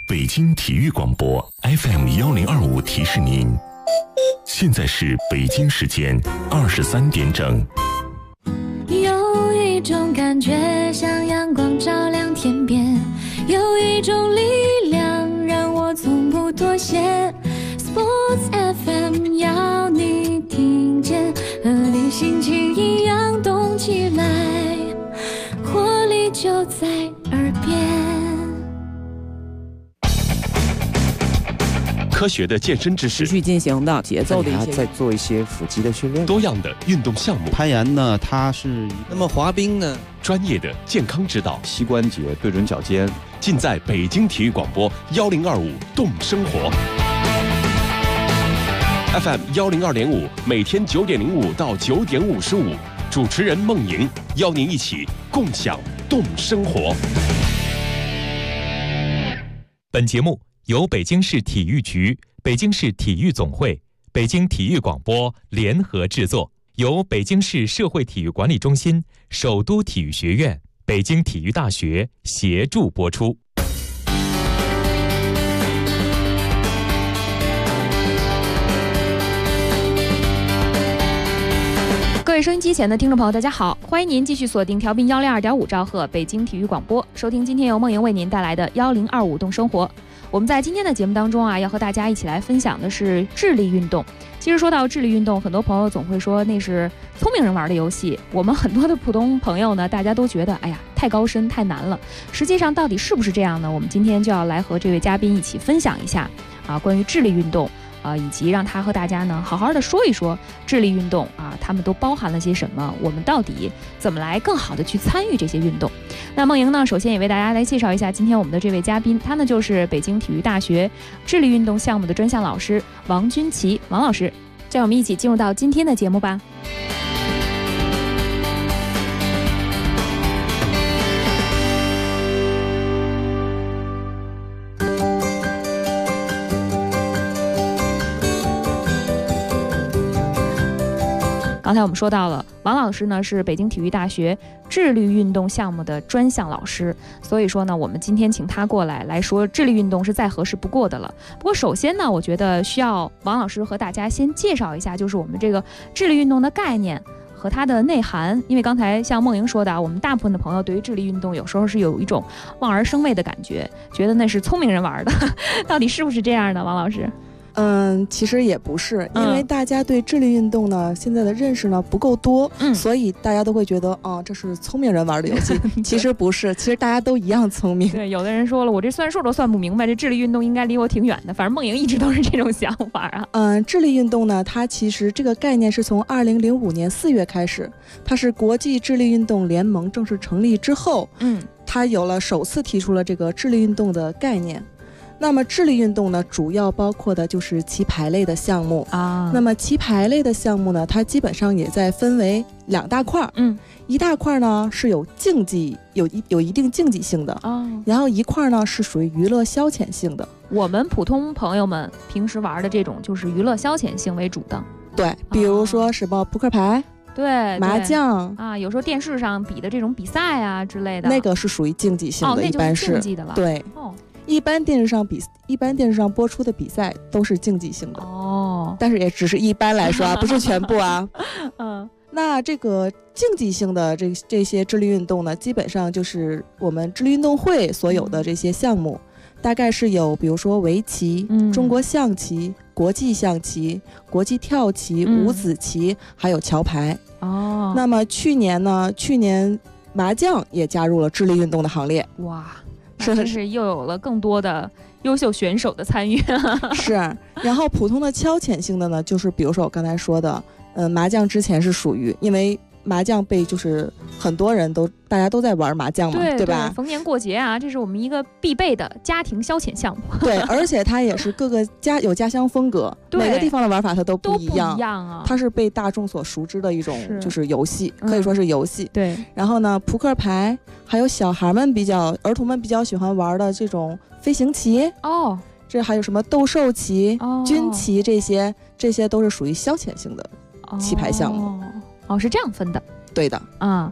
北京体育广播 FM1025提示您，现在是北京时间23点整。 有一种感觉像阳光照亮天边，有一种力量让我从不妥协。 Sports FM 要你听见，和你心情一样动起来，活力就在耳边。 科学的健身知识， 持续进行的节奏的一些， 再做一些腹肌的训练。 多样的运动项目， 攀岩呢，它是那么滑冰呢， 专业的健康指导， 膝关节对准脚尖， 尽在北京体育广播1025动生活。FM 102.5，每天9点05到9点55，主持人孟莹邀您一起共享动生活。 本节目由北京市体育局、北京市体育总会、北京体育广播联合制作，由北京市社会体育管理中心、首都体育学院、北京体育大学协助播出。 各位收音机前的听众朋友，大家好，欢迎您继续锁定调频102.5兆赫北京体育广播，收听今天由孟莹为您带来的1025动生活。我们在今天的节目当中啊，要和大家一起来分享的是智力运动。其实说到智力运动，很多朋友总会说那是聪明人玩的游戏。我们很多的普通朋友呢，大家都觉得哎呀太高深太难了。实际上到底是不是这样呢？我们今天就要来和这位嘉宾一起分享一下关于智力运动。以及让他和大家呢好好的说一说智力运动他们都包含了些什么，我们到底怎么来更好的去参与这些运动。那孟莹呢首先也为大家来介绍一下今天我们的这位嘉宾，他呢就是北京体育大学智力运动项目的专项老师王君琪王老师。让我们一起进入到今天的节目吧。刚才我们说到了，王老师呢是北京体育大学智力运动项目的专项老师，所以说呢，我们今天请他过来说智力运动是再合适不过的了。不过首先呢，我觉得需要王老师和大家先介绍一下，就是我们这个智力运动的概念和它的内涵。因为刚才像孟莹说的，我们大部分的朋友对于智力运动有时候是有一种望而生畏的感觉，觉得那是聪明人玩的，到底是不是这样的，王老师？ 其实也不是，因为大家对智力运动呢现在的认识呢不够多，所以大家都会觉得这是聪明人玩的游戏。其实不是，其实大家都一样聪明。 对，有的人说了，我这算数都算不明白，这智力运动应该离我挺远的。反正孟莹一直都是这种想法啊。 智力运动呢，它其实这个概念是从2005年4月开始，它是国际智力运动联盟正式成立之后，它有了首次提出了这个智力运动的概念。那么智力运动呢，主要包括的就是棋牌类的项目那么棋牌类的项目呢，它基本上也在分为2大块，一大块呢是有竞技，有一定竞技性的然后一块呢是属于娱乐消遣性的。 我们普通朋友们平时玩的这种就是娱乐消遣性为主的。 对，比如说什么扑克牌。 对， 麻将有时候电视上比的这种比赛之类的， 那个是属于竞技性的，一般是竞技的了。 对一般电视上播出的比赛都是竞技性的但是也只是一般来说不是全部那这个竞技性的这些智力运动呢，基本上就是我们智力运动会所有的这些项目，大概是有比如说围棋、中国象棋、国际象棋、国际跳棋、五子棋，还有桥牌那么去年麻将也加入了智力运动的行列。 哇，真是又有了更多的优秀选手的参与是，然后普通的消遣性的呢，就是比如说我刚才说的麻将之前是属于，因为麻将被就是很多人大家都在玩麻将嘛，对吧？ 逢年过节这是我们一个必备的家庭消遣项目。 对，而且它也是各个有家乡风格，每个地方的玩法它都不一样它是被大众所熟知的一种就是游戏，可以说是游戏。 对， 然后呢，扑克牌，还有儿童们比较喜欢玩的这种飞行棋这还有什么斗兽棋、军棋，这些都是属于消遣性的棋牌项目。 是这样分的。 对的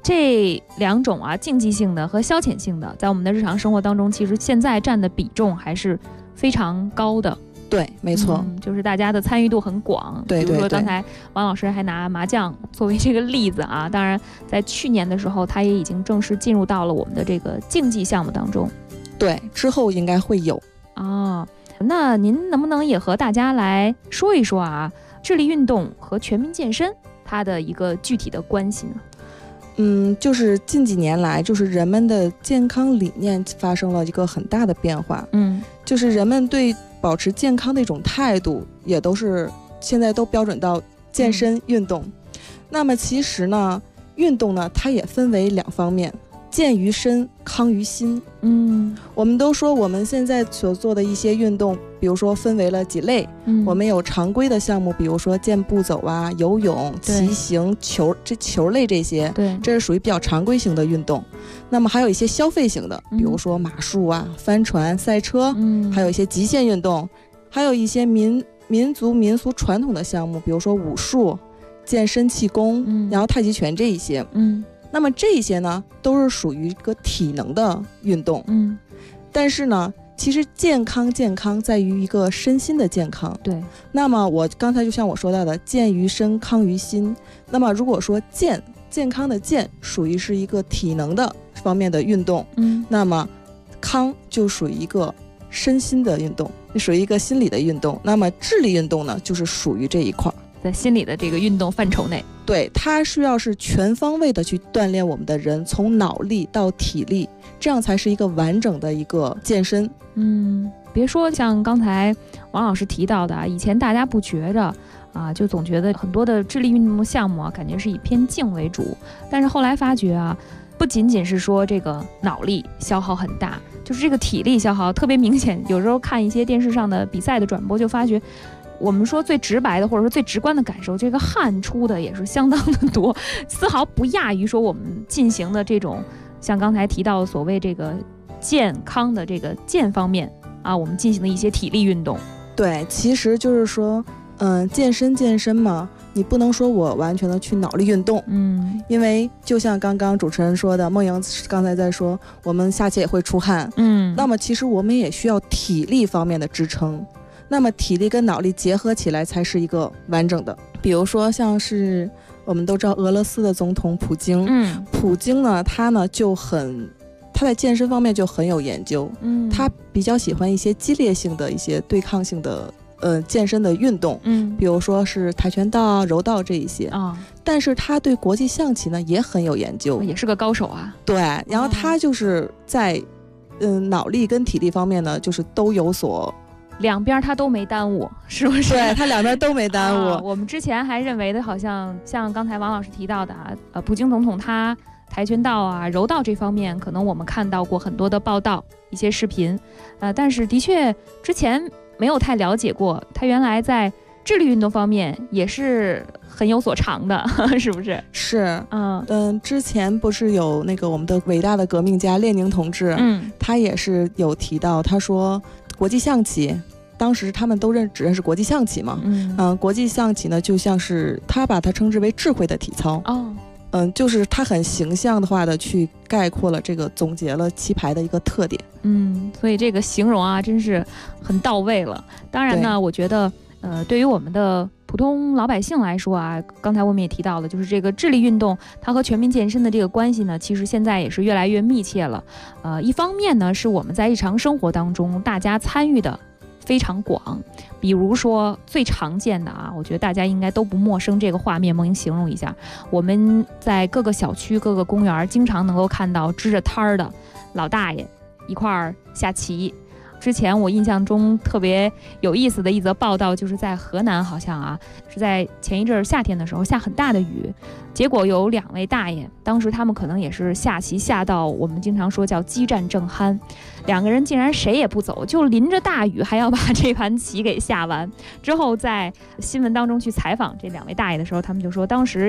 这两种啊，竞技性的和消遣性的，在我们的日常生活当中，其实现在占的比重还是非常高的。 对，没错， 就是大家的参与度很广。 对， 比如说刚才王老师还拿麻将作为这个例子啊，当然在去年的时候，它也已经正式进入到了我们的这个竞技项目当中。 对，之后应该会有啊。那您能不能也和大家来说一说啊，智力运动和全民健身它的一个具体的关系呢？ 就是近几年来，就是人们的健康理念发生了一个很大的变化。就是人们对保持健康的一种态度，也都是现在都标准到健身运动。那么其实呢，运动呢，它也分为两方面，健于身，康于心。我们都说我们现在所做的一些运动，比如说分为了几类。我们有常规的项目，比如说健步走啊、游泳、骑行、球类这些， 对， 这是属于比较常规型的运动。那么还有一些消费型的，比如说马术啊、帆船、赛车，还有一些极限运动，还有一些民俗传统的项目，比如说武术、健身气功，然后太极拳这一些。那么这些呢，都是属于一个体能的运动。但是呢，其实健康在于一个身心的健康。 对。 那么我刚才就像我说到的，健于身，康于心。那么如果说健康的健属于是一个体能的方面的运动，那么康就属于一个身心的运动，属于一个心理的运动。那么智力运动呢，就是属于这一块， 在心理的这个运动范畴内。 对，它需要是全方位的去锻炼我们的人，从脑力到体力，这样才是一个完整的一个健身。 别说像刚才王老师提到的啊，以前大家不觉着啊，就总觉得很多的智力运动项目啊，感觉是以偏静为主。但是后来发觉啊，不仅仅是说这个脑力消耗很大，就是这个体力消耗特别明显。有时候看一些电视上的比赛的转播，就发觉我们说最直白的或者说最直观的感受，这个汗出的也是相当的多，丝毫不亚于说我们进行的这种像刚才提到的所谓这个健康的这个健方面啊，我们进行的一些体力运动。 对，其实就是说健身嘛，你不能说我完全的去脑力运动，因为就像刚刚主持人说的，梦莹刚才在说我们下棋也会出汗，那么其实我们也需要体力方面的支撑，那么体力跟脑力结合起来才是一个完整的。比如说像是我们都知道俄罗斯的总统普京，普京呢，他在健身方面就很有研究，他比较喜欢一些激烈性的一些对抗性的健身的运动，比如说是跆拳道啊、柔道这一些但是他对国际象棋呢也很有研究， 也是个高手啊。 对，然后他就是在脑力跟体力方面呢，就是都有所两边他都没耽误，是不是？ 对，他两边都没耽误。 我们之前还认为的好像刚才王老师提到的普京总统他跆拳道啊、柔道这方面，可能我们看到过很多的报道、一些视频，但是的确之前没有太了解过，他原来在智力运动方面也是很有所长的，是不是？ 是，之前不是有那个我们的伟大的革命家列宁同志，他也是有提到，他说国际象棋。当时他们都只认识国际象棋嘛，国际象棋呢，就像是他把它称之为智慧的体操。就是他很形象的话的去概括了这个，总结了棋牌的一个特点。 所以这个形容啊，真是很到位了。当然呢，我觉得对于我们的普通老百姓来说啊，刚才我们也提到了，就是这个智力运动它和全民健身的这个关系呢，其实现在也是越来越密切了。一方面呢，是我们在日常生活当中大家参与的非常广，比如说最常见的啊，我觉得大家应该都不陌生，这个画面梦莹形容一下，我们在各个小区、各个公园经常能够看到支着摊儿的老大爷一块儿下棋。之前我印象中特别有意思的一则报道，就是在河南，好像啊是在前一阵夏天的时候下很大的雨，结果有2位大爷，当时他们可能也是下棋下到我们经常说叫激战正酣，2个人竟然谁也不走，就淋着大雨还要把这盘棋给下完。之后在新闻当中去采访这2位大爷的时候，他们就说当时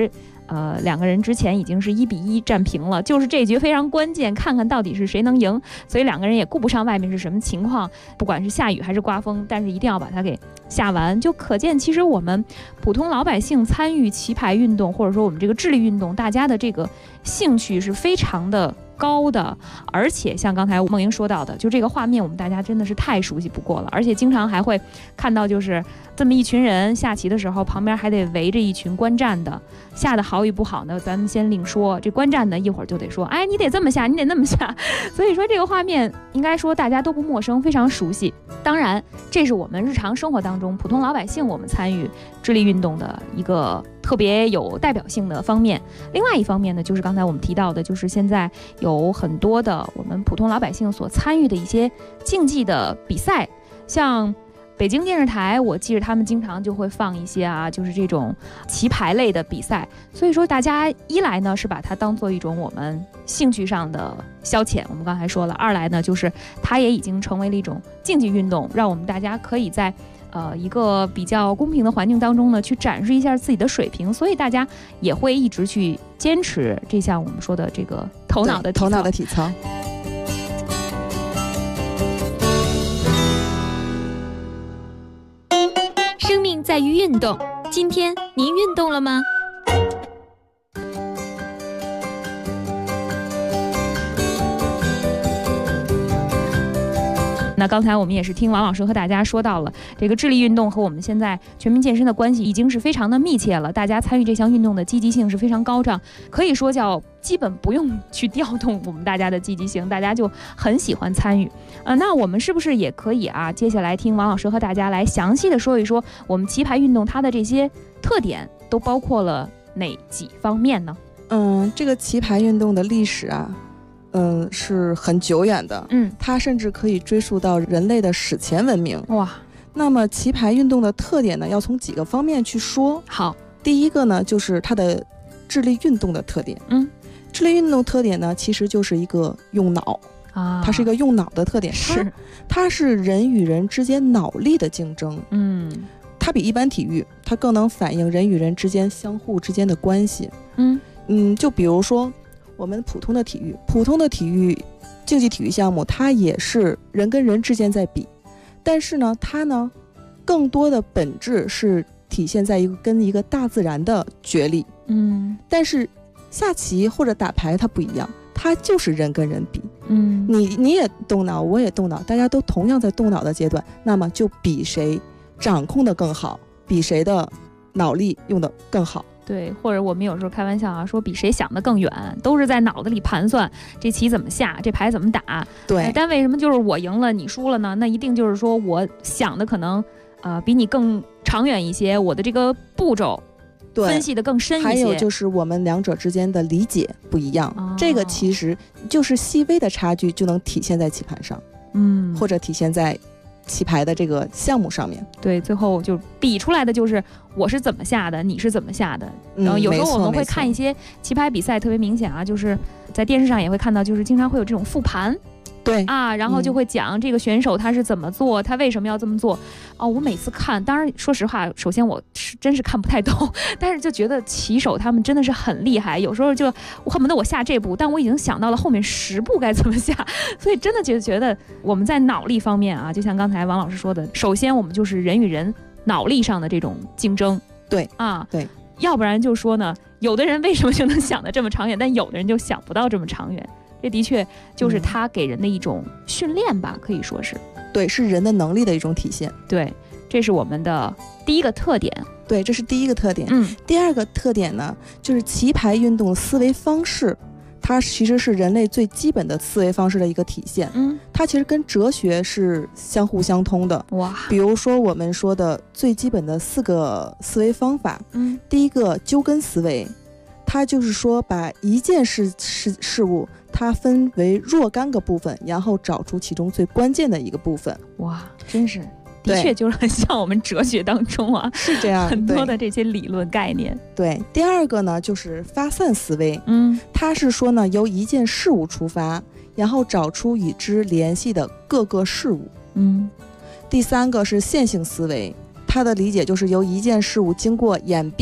两个人之前已经是1-1战平了，就是这局非常关键，看看到底是谁能赢。所以两个人也顾不上外面是什么情况，不管是下雨还是刮风，但是一定要把它给下完。就可见其实我们普通老百姓参与棋牌运动，或者说我们这个智力运动，大家的这个兴趣是非常的高的。而且像刚才梦莹说到的，就这个画面我们大家真的是太熟悉不过了，而且经常还会看到就是这么一群人下棋的时候，旁边还得围着一群观战的，下的好与不好呢咱们先另说，这观战的一会儿就得说，哎，你得这么下，你得那么下。所以说这个画面应该说大家都不陌生，非常熟悉。当然这是我们日常生活当中普通老百姓我们参与智力运动的一个特别有代表性的方面。另外一方面呢，就是刚才我们提到的，就是现在有很多的我们普通老百姓所参与的一些竞技的比赛，像北京电视台我记得他们经常就会放一些就是这种棋牌类的比赛。所以说大家一来呢是把它当做一种我们兴趣上的消遣，我们刚才说了；二来呢就是它也已经成为了一种竞技运动，让我们大家可以在一个比较公平的环境当中呢去展示一下自己的水平，所以大家也会一直去坚持这项我们说的这个头脑的体操。 生命在于运动，今天您运动了吗？ 那刚才我们也是听王老师和大家说到了，这个智力运动和我们现在全民健身的关系已经是非常的密切了，大家参与这项运动的积极性是非常高涨，可以说叫基本不用去调动我们大家的积极性，大家就很喜欢参与。那我们是不是也可以接下来听王老师和大家来详细的说一说我们棋牌运动它的这些特点都包括了哪几方面呢？ 这个棋牌运动的历史是很久远的，它甚至可以追溯到人类的史前文明。 哇， 那么棋牌运动的特点呢，要从几个方面去说。 好， 第一个呢，就是它的智力运动的特点。智力运动特点呢，其实就是一个用脑它是一个用脑的特点，它是人与人之间脑力的竞争。它比一般体育，它更能反映人与人之间相互之间的关系。就比如说我们普通的体育竞技体育项目，它也是人跟人之间在比，但是呢它呢更多的本质是体现在跟一个大自然的角力。但是下棋或者打牌它不一样，它就是人跟人比。你也动脑，我也动脑，大家都同样在动脑的阶段，那么就比谁掌控的更好，比谁的脑力用的更好。 对，或者我们有时候开玩笑说比谁想得更远，都是在脑子里盘算这棋怎么下，这牌怎么打。 对， 但为什么就是我赢了你输了呢？那一定就是说我想的可能比你更长远一些，我的这个步骤分析的更深一些。 还有就是我们两者之间的理解不一样，这个其实就是细微的差距就能体现在棋盘上，或者体现在棋牌的这个项目上面。 对，最后就比出来的就是我是怎么下的，你是怎么下的。然后有时候我们会看一些棋牌比赛，特别明显就是在电视上也会看到，就是经常会有这种复盘。 对然后就会讲这个选手他是怎么做，他为什么要这么做。我每次看，当然说实话，首先我真是看不太懂，但是就觉得棋手他们真的是很厉害，有时候就我恨不得我下这步，但我已经想到了后面10步该怎么下。所以真的觉得我们在脑力方面就像刚才王老师说的，首先我们就是人与人脑力上的这种竞争。 对对，要不然就说呢，有的人为什么就能想得这么长远，但有的人就想不到这么长远。这的确就是他给人的一种训练吧，可以说是。 对，是人的能力的一种体现。 对，这是我们的第一个特点。 对，这是第一个特点。第二个特点呢，就是棋牌运动思维方式，它其实是人类最基本的思维方式的一个体现。它其实跟哲学是相互相通的。 哇， 比如说我们说的最基本的4个思维方法。第一个纠根思维，它就是说把一件事物它分为若干个部分，然后找出其中最关键的一个部分。 哇，真是的确就是很像我们哲学当中是这样很多的这些理论概念。 对，第二个呢就是发散思维。它是说呢由一件事物出发，然后找出与之联系的各个事物。第三个是线性思维，它的理解就是由一件事物经过演变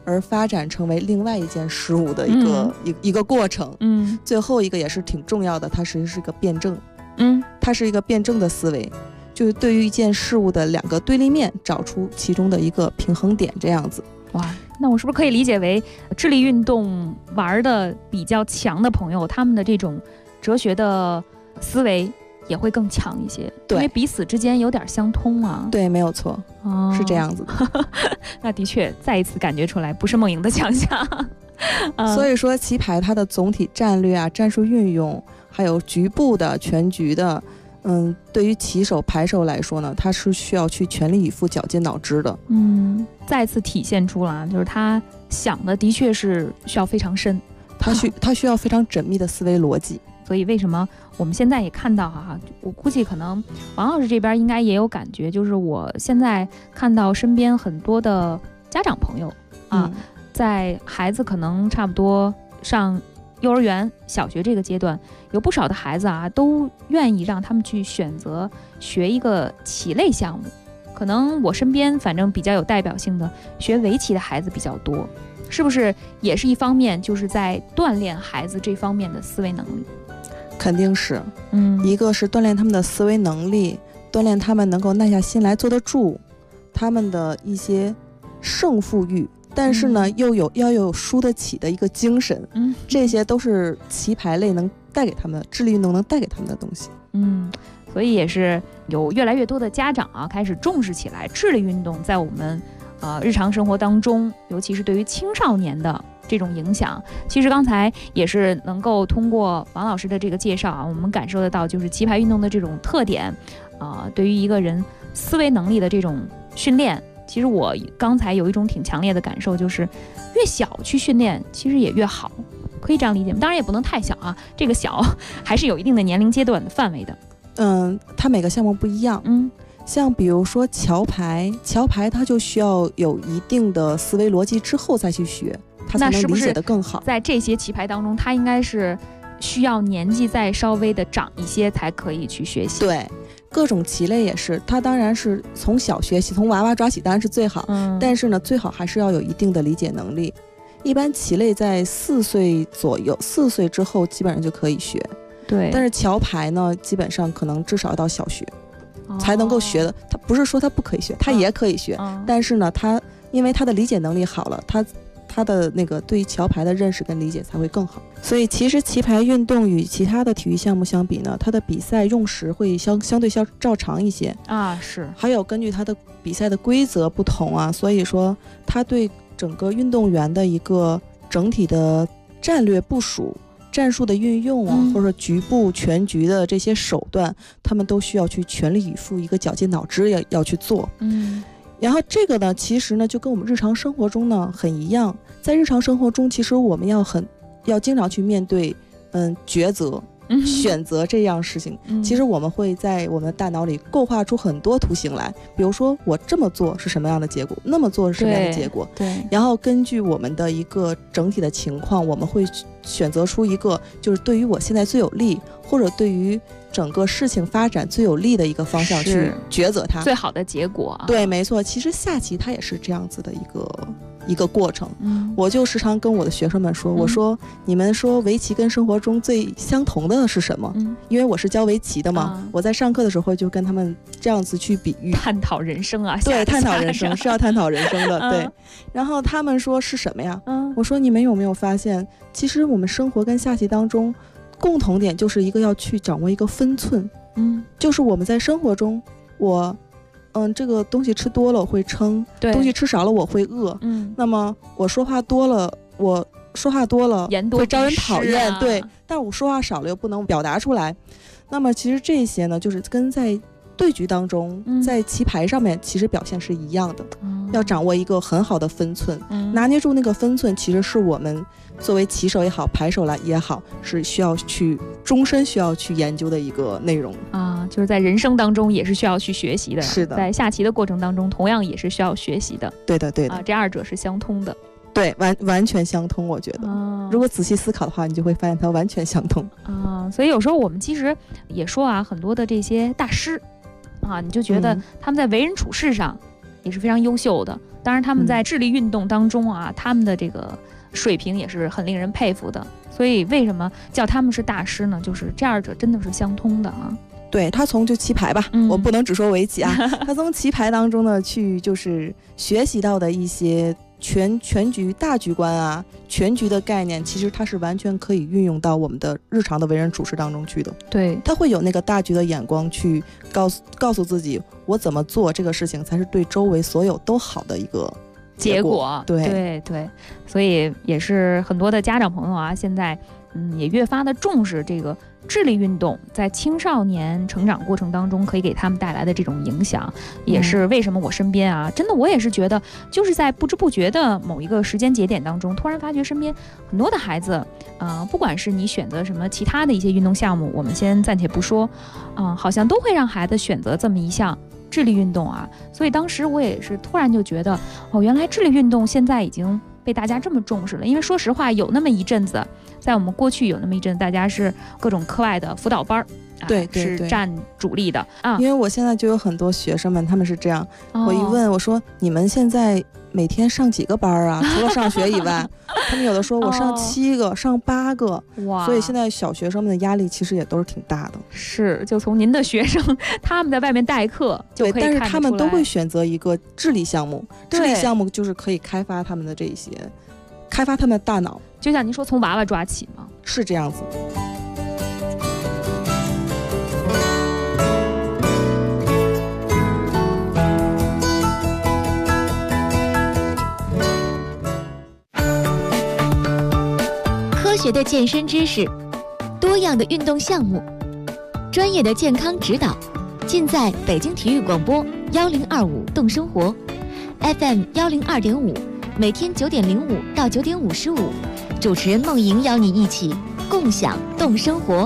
而发展成为另外一件事物的一个过程。最后一个也是挺重要的，它实际是一个辩证。它是一个辩证的思维，就是对于一件事物的两个对立面找出其中的一个平衡点，这样子。 哇，那我是不是可以理解为智力运动玩的比较强的朋友，他们的这种哲学的思维也会更强一些？对，因为彼此之间有点相通啊。 对，没有错，是这样子的。 那的确再一次感觉出来不是梦莹的强项。 所以说棋牌它的总体战略啊、战术运用，还有局部的、全局的，对于棋手、牌手来说呢，他是需要去全力以赴、绞尽脑汁的。 再次体现出了，就是他想的的确是需要非常深， 他需要非常缜密的思维逻辑。 所以为什么我们现在也看到我估计可能王老师这边应该也有感觉，就是我现在看到身边很多的家长朋友在孩子可能差不多上幼儿园、小学这个阶段，有不少的孩子都愿意让他们去选择学一个棋类项目。可能我身边反正比较有代表性的学围棋的孩子比较多，是不是也是一方面，就是在锻炼孩子这方面的思维能力？ 肯定是，一个是锻炼他们的思维能力，锻炼他们能够耐下心来坐得住，他们的一些胜负欲，但是呢，要有输得起的一个精神，这些都是棋牌类能带给他们的，智力运动能带给他们的东西。 所以也是有越来越多的家长开始重视起来智力运动在我们日常生活当中，尤其是对于青少年的这种影响。其实刚才也是能够通过王老师的这个介绍我们感受得到，就是棋牌运动的这种特点，对于一个人思维能力的这种训练。其实我刚才有一种挺强烈的感受，就是越小去训练其实也越好，可以这样理解吗？当然也不能太小这个小还是有一定的年龄阶段的范围的。 它每个项目不一样。像比如说桥牌它就需要有一定的思维逻辑之后再去学，它才能理解得更好。 在这些棋牌当中，它应该是需要年纪再稍微的长一些才可以去学习。 对，各种棋类也是，它当然是从小学习，从娃娃抓起当然是最好，但是呢，最好还是要有一定的理解能力。一般棋类在4岁左右，4岁之后基本上就可以学。 对， 但是桥牌呢，基本上可能至少要到小学才能够学的。他不是说他不可以学，他也可以学，但是呢，他因为他的理解能力好了，他的那个对桥牌的认识跟理解才会更好。所以其实棋牌运动与其他的体育项目相比呢，它的比赛用时会相对照长一些是。 还有根据它的比赛的规则不同所以说它对整个运动员的一个整体的战略部署、战术的运用或者说局部全局的这些手段，他们都需要去全力以赴，一个绞尽脑汁要去做。然后这个呢，其实呢就跟我们日常生活中呢很一样。在日常生活中，其实我们要经常去面对抉择、选择这样事情。其实我们会在我们的大脑里构画出很多图形来，比如说我这么做是什么样的结果，那么做是什么样的结果。 对。 然后根据我们的一个整体的情况，我们会选择出一个就是对于我现在最有利，或者对于整个事情发展最有利的一个方向去抉择它最好的结果。 对，没错。其实下棋它也是这样子的一个过程。我就时常跟我的学生们说，我说你们说围棋跟生活中最相同的是什么？因为我是教围棋的嘛，我在上课的时候就跟他们这样子去比喻， 探讨人生对，探讨人生是要探讨人生的。对。然后他们说是什么呀？我说你们有没有发现，其实我们生活跟下棋当中共同点就是一个要去掌握一个分寸。就是我们在生活中，我这个东西吃多了我会撑，东西吃少了我会饿。那么我说话多了会招人讨厌，对，但我说话少了又不能表达出来。那么其实这些呢，就是跟在对局当中，在棋牌上面其实表现是一样的。要掌握一个很好的分寸，拿捏住那个分寸，其实是我们作为棋手也好，牌手也好，是需要去终身需要去研究的一个内容就是在人生当中也是需要去学习的。 是的， 在下棋的过程当中同样也是需要学习的。 对的这二者是相通的。 对，完全相通。我觉得如果仔细思考的话，你就会发现它完全相通所以有时候我们其实也说很多的这些大师你就觉得他们在为人处事上也是非常优秀的。当然他们在智力运动当中啊，他们的这个水平也是很令人佩服的。所以为什么叫他们是大师呢？就是这二者真的是相通的啊。 对，他从就棋牌吧，我不能只说围棋啊，他从棋牌当中呢去就是学习到的一些全局大局观啊，全局的概念，其实它是完全可以运用到我们的日常的为人处事当中去的。 对， 他会有那个大局的眼光去告诉自己，我怎么做这个事情才是对周围所有都好的一个结果。 对，所以也是很多的家长朋友啊，现在也越发的重视这个智力运动在青少年成长过程当中可以给他们带来的这种影响，也是为什么我身边啊，真的我也是觉得，就是在不知不觉的某一个时间节点当中，突然发觉身边很多的孩子，不管是你选择什么其他的一些运动项目，我们先暂且不说，好像都会让孩子选择这么一项智力运动啊。所以当时我也是突然就觉得，原来智力运动现在已经被大家这么重视了。因为说实话，有那么一阵子，在我们过去有那么一阵，大家是各种课外的辅导班， 对， 是占主力的啊。 因为我现在就有很多学生们，他们是这样，我一问我说你们现在每天上几个班啊？除了上学以外，他们有的说我上7个、上8个，哇！所以现在小学生们的压力其实也都是挺大的。是， 就从您的学生他们在外面代课就可以看得出来， 对，但是他们都会选择一个智力项目，智力项目就是可以开发他们的这一些，开发他们的大脑。 就像您说，从娃娃抓起嘛， 是这样子。 科学的健身知识，多样的运动项目，专业的健康指导，尽在北京体育广播1025动生活 FM 102.5，每天9点05到9点55，主持人梦莹邀你一起共享动生活。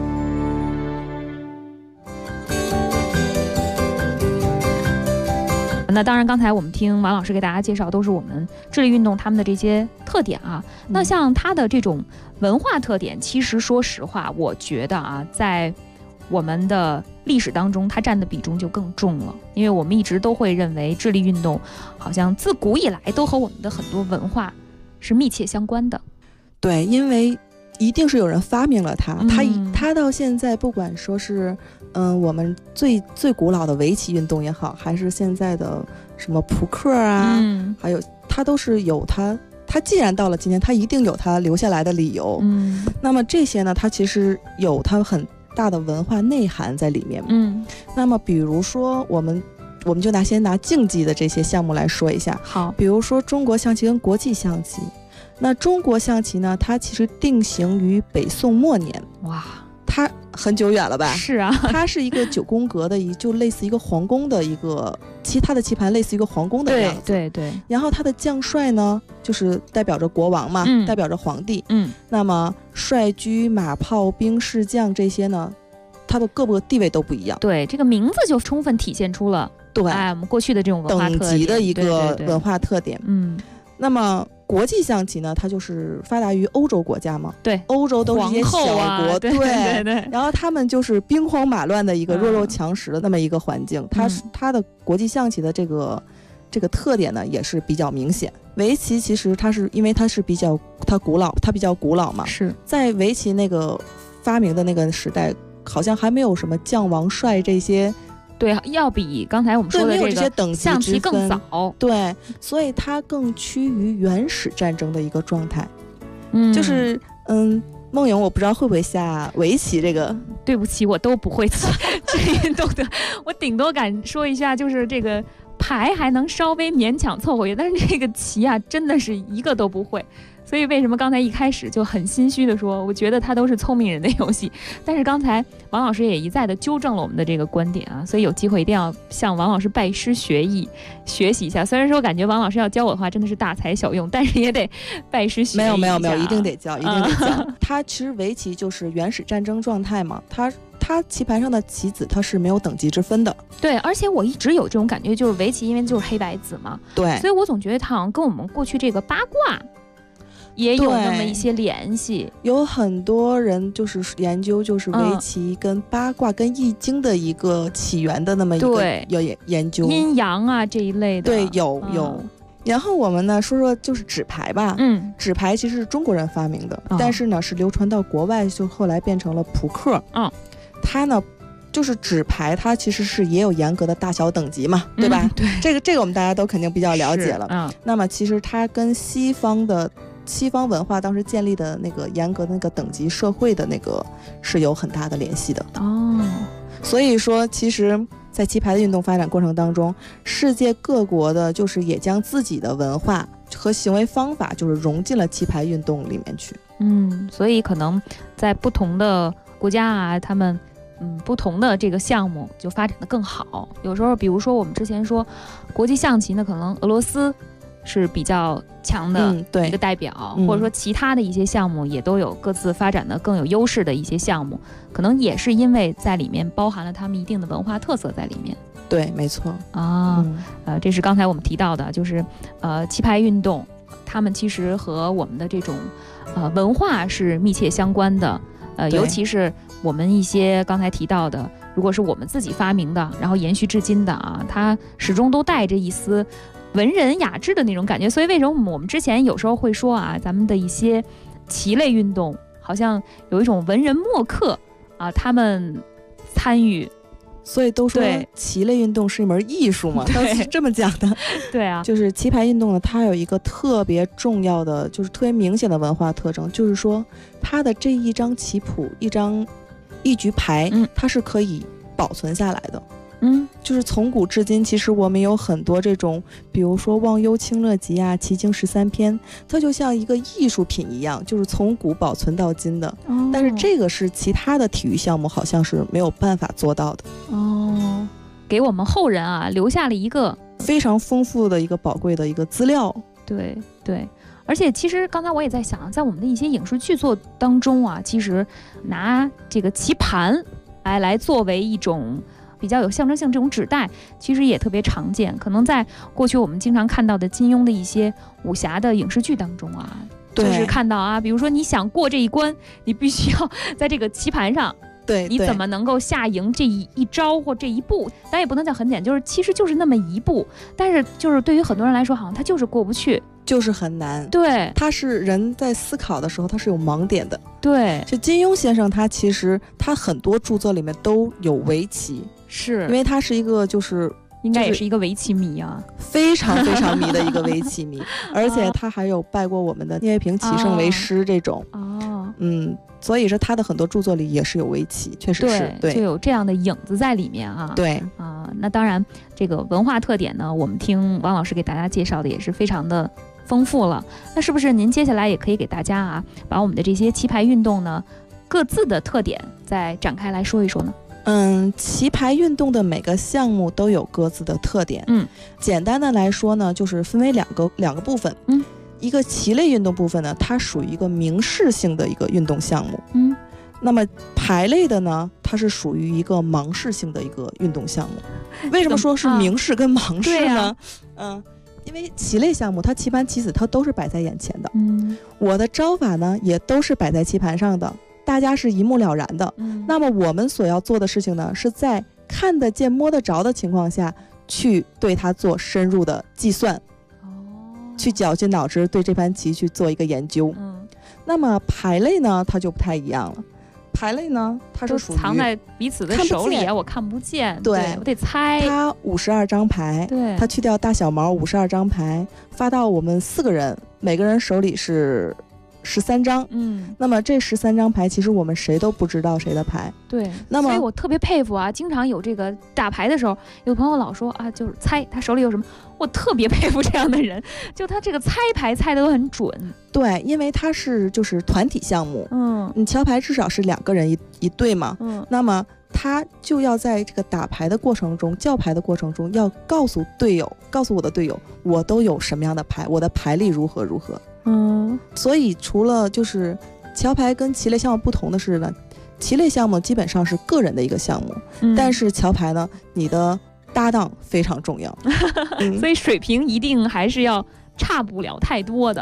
那当然，刚才我们听王老师给大家介绍，都是我们智力运动他们的这些特点啊。那像它的这种文化特点，其实说实话，我觉得啊，在我们的历史当中，它占的比重就更重了。因为我们一直都会认为智力运动好像自古以来都和我们的很多文化是密切相关的。 对，因为一定是有人发明了它，它到现在不管说是我们最古老的围棋运动也好，还是现在的什么扑克啊，还有它都是有它既然到了今天，它一定有它留下来的理由。那么这些呢，它其实有它很大的文化内涵在里面。那么比如说我们就先拿竞技的这些项目来说一下。 好， 比如说中国象棋跟国际象棋。那中国象棋呢，它其实定型于北宋末年。 哇， 它很久远了吧？ 是啊， 它是一个9宫格的就类似一个皇宫的一个，它的棋盘类似于一个皇宫的样子。 对。 然后它的将帅呢，就是代表着国王嘛，代表着皇帝。那么帅车、马炮、兵士将这些呢，它的各个地位都不一样。 对，这个名字就充分体现出了我们过去的这种文化特点， 等级的一个文化特点。那么国际象棋呢，它就是发达于欧洲国家嘛， 对， 欧洲都是一些小国， 对， 然后他们就是兵荒马乱的一个弱肉强食的那么一个环境。它的国际象棋的这个特点呢，也是比较明显。围棋其实它是因为它比较古老嘛，是在围棋那个发明的那个时代，好像还没有什么将王帅这些。 对，要比刚才我们说的这个象棋更早。 对，所以它更趋于原始战争的一个状态。就是梦莹，我不知道会不会下围棋这个？ 对不起，我都不会棋这运动的，我顶多敢说一下，就是这个牌还能稍微勉强凑合一点，但是这个棋啊，真的是一个都不会。所以为什么刚才一开始就很心虚的说，我觉得它都是聪明人的游戏。但是刚才王老师也一再的纠正了我们的这个观点啊，所以有机会一定要向王老师拜师学艺，学习一下。虽然说感觉王老师要教我的话真的是大材小用，但是也得拜师学艺一下。 没有，一定得教。它其实围棋就是原始战争状态嘛，它棋盘上的棋子它是没有等级之分的。 对，而且我一直有这种感觉，就是围棋因为就是黑白子嘛， 对， 所以我总觉得它好像跟我们过去这个八卦也有那么一些联系。 有很多人就是研究就是围棋跟八卦跟易经的一个起源的那么一个有研究， 阴阳啊这一类的。 对，有。然后我们呢说说就是纸牌吧。纸牌其实是中国人发明的，但是呢是流传到国外，就后来变成了扑克。它呢就是纸牌，它其实是也有严格的大小等级嘛，对吧？ 对， 这个我们大家都肯定比较了解了。那么其实它跟西方文化当时建立的那个严格的那个等级社会的那个是有很大的联系的。所以说其实在棋牌的运动发展过程当中，世界各国的就是也将自己的文化和行为方法就是融进了棋牌运动里面去。 所以可能在不同的国家啊，他们不同的这个项目就发展得更好。有时候比如说我们之前说国际象棋呢，可能俄罗斯是比较强的一个代表，或者说其他的一些项目也都有各自发展的更有优势的一些项目，可能也是因为在里面包含了他们一定的文化特色在里面。 对，没错这是刚才我们提到的，就是棋牌运动，他们其实和我们的这种文化是密切相关的。尤其是我们一些刚才提到的，如果是我们自己发明的，然后延续至今的啊，它始终都带着一丝文人雅致的那种感觉。所以为什么我们之前有时候会说啊，咱们的一些棋类运动好像有一种文人墨客啊，他们参与， 所以都说棋类运动是一门艺术嘛，都是这么讲的。 对啊， 就是棋牌运动呢，它有一个特别重要的，就是特别明显的文化特征，就是说它的这一张棋谱、一局牌，它是可以保存下来的。就是从古至今，其实我们有很多这种，比如说《忘忧清乐集》啊，《棋经13篇》，它就像一个艺术品一样，就是从古保存到今的。但是这个是其他的体育项目好像是没有办法做到的。 给我们后人啊留下了一个非常丰富的一个宝贵的一个资料。 对，而且其实刚才我也在想，在我们的一些影视剧作当中啊，其实拿这个棋盘来作为一种比较有象征性这种纸带，其实也特别常见。可能在过去我们经常看到的金庸的一些武侠的影视剧当中啊，就是看到啊，比如说你想过这一关，你必须要在这个棋盘上，你怎么能够下赢这一招或这一步？当然也不能叫很简单，就是其实就是那么一步，但是就是对于很多人来说，好像他就是过不去， 就是很难。 对， 他是人在思考的时候，他是有盲点的。 对， 就金庸先生，他其实他很多著作里面都有围棋， 是因为他是一个应该也是一个围棋迷啊， 非常非常迷的一个围棋迷，而且他还有拜过我们的聂卫平棋圣为师这种。所以说他的很多著作里也是有围棋，确实是对， 就有这样的影子在里面啊。 对那当然这个文化特点呢，我们听王老师给大家介绍的也是非常的丰富了。那是不是您接下来也可以给大家啊，把我们的这些棋牌运动呢各自的特点再展开来说一说呢？ 棋牌运动的每个项目都有各自的特点。简单的来说呢，就是分为两个部分。一个棋类运动部分呢，它属于一个明示性的一个运动项目。那么牌类的呢，它是属于一个盲示性的一个运动项目。为什么说是明示跟盲示呢？因为棋类项目它棋盘棋子它都是摆在眼前的。我的招法呢也都是摆在棋盘上的，大家是一目了然的。那么我们所要做的事情呢，是在看得见摸得着的情况下去对它做深入的计算，去绞尽脑汁对这盘棋去做一个研究。那么牌类呢，它就不太一样了。牌类呢，它是属于藏在彼此的手里啊，我看不见， 对， 我得猜。 它52张牌， 对， 它去掉大小毛52张牌，发到我们4个人，每个人手里是13张。那么这13张牌其实我们谁都不知道谁的牌。对，那么所以我特别佩服啊，经常有这个打牌的时候，有朋友老说啊，就是猜他手里有什么，我特别佩服这样的人，就他这个猜牌猜的都很准。 对，因为它是就是团体项目，你桥牌至少是2个人一队嘛，那么他就要在这个打牌的过程中、叫牌的过程中，要告诉我的队友，我都有什么样的牌，我的牌力如何如何。所以除了就是桥牌跟棋类项目不同的是呢，棋类项目基本上是个人的一个项目，但是桥牌呢，你的搭档非常重要。 所以水平一定还是要差不了太多的。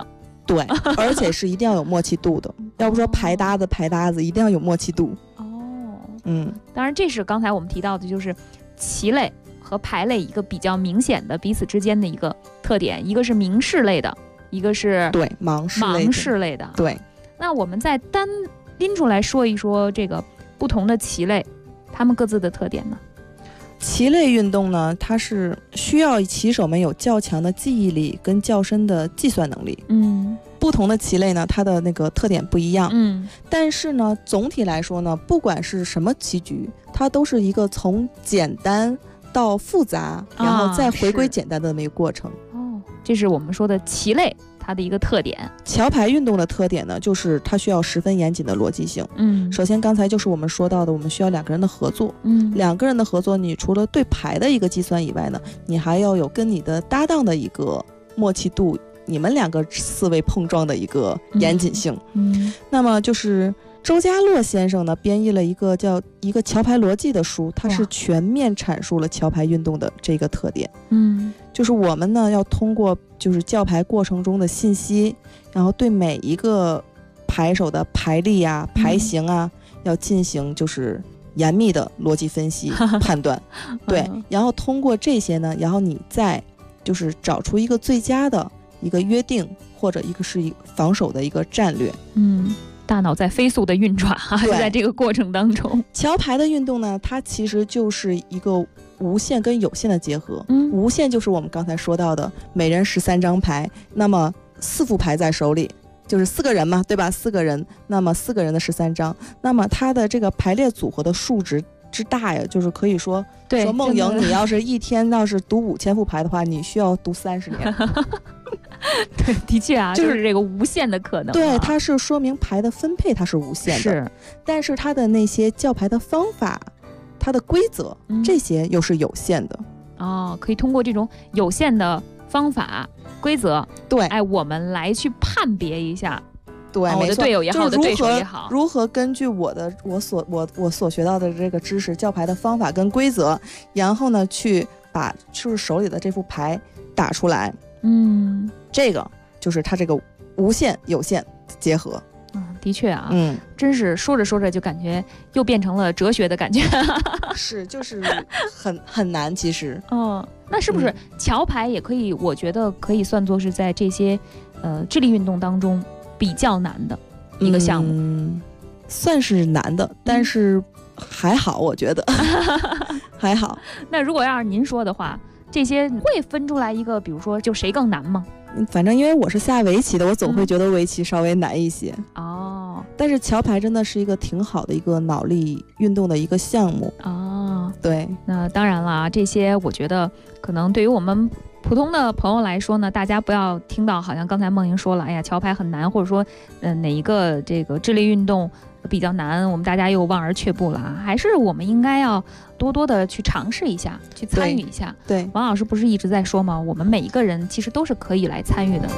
对，而且是一定要有默契度的，要不说排搭子一定要有默契度。 当然这是刚才我们提到的，就是棋类和牌类一个比较明显的彼此之间的一个特点，一个是明示类的，一个是对盲示类的。对， 那我们再单拎出来说一说这个不同的棋类，它们各自的特点呢？ 棋类运动呢，它是需要棋手们有较强的记忆力跟较深的计算能力。不同的棋类呢，它的那个特点不一样。但是呢，总体来说呢，不管是什么棋局，它都是一个从简单到复杂，然后再回归简单的那么一个过程。 这是我们说的棋类它的一个特点。 桥牌运动的特点呢，就是它需要十分严谨的逻辑性。首先刚才就是我们说到的，我们需要2个人的合作。2个人的合作，你除了对牌的一个计算以外呢，你还要有跟你的搭档的一个默契度，你们2个思维碰撞的一个严谨性。那么就是周家洛先生呢编译了一个叫《一个桥牌逻辑》的书，它是全面阐述了桥牌运动的这个特点。就是我们呢要通过就是教牌过程中的信息，然后对每一个牌手的牌力啊、牌型啊，要进行就是严密的逻辑分析判断。对，然后通过这些呢，然后你再就是找出一个最佳的一个约定，或者一个是防守的一个战略。 大脑在飞速的运转啊，就在这个过程当中。 桥牌的运动呢，它其实就是一个无限跟有限的结合。无限就是我们刚才说到的，每人13张牌，那么4副牌在手里，就是4个人嘛，对吧？4个人，那么4个人的13张，那么它的这个排列组合的数值之大呀，就是可以说，说梦莹，你要是一天要是读5000副牌的话，你需要读30年。 对，的确啊，就是这个无限的可能。 对，它是说明牌的分配它是无限的， 是， 但是它的那些教牌的方法，它的规则，这些又是有限的。 可以通过这种有限的方法、规则， 对， 我们来去判别一下。 对， 我的队友也好，我的对手也好， 如何根据我所学到的这个知识、教牌的方法跟规则，然后呢去把就是手里的这副牌打出来。这个就是它这个无限有限结合。 的确啊，真是说着说着就感觉又变成了哲学的感觉。 是，就是很难其实。 那是不是桥牌也可以？我觉得可以算作是在这些智力运动当中比较难的一个项目。 算是难的，但是还好，我觉得还好。 那如果要是您说的话，这些会分出来一个，比如说就谁更难吗？ 反正因为我是下围棋的，我总会觉得围棋稍微难一些。但是桥牌真的是一个挺好的一个脑力运动的一个项目。对。那当然了，这些我觉得可能对于我们普通的朋友来说呢，大家不要听到好像刚才梦莹说了，哎呀，桥牌很难，或者说哪一个这个智力运动比较难，我们大家又望而却步了啊！还是我们应该要多多的去尝试一下，去参与一下。 对， 王老师不是一直在说吗？我们每一个人其实都是可以来参与的。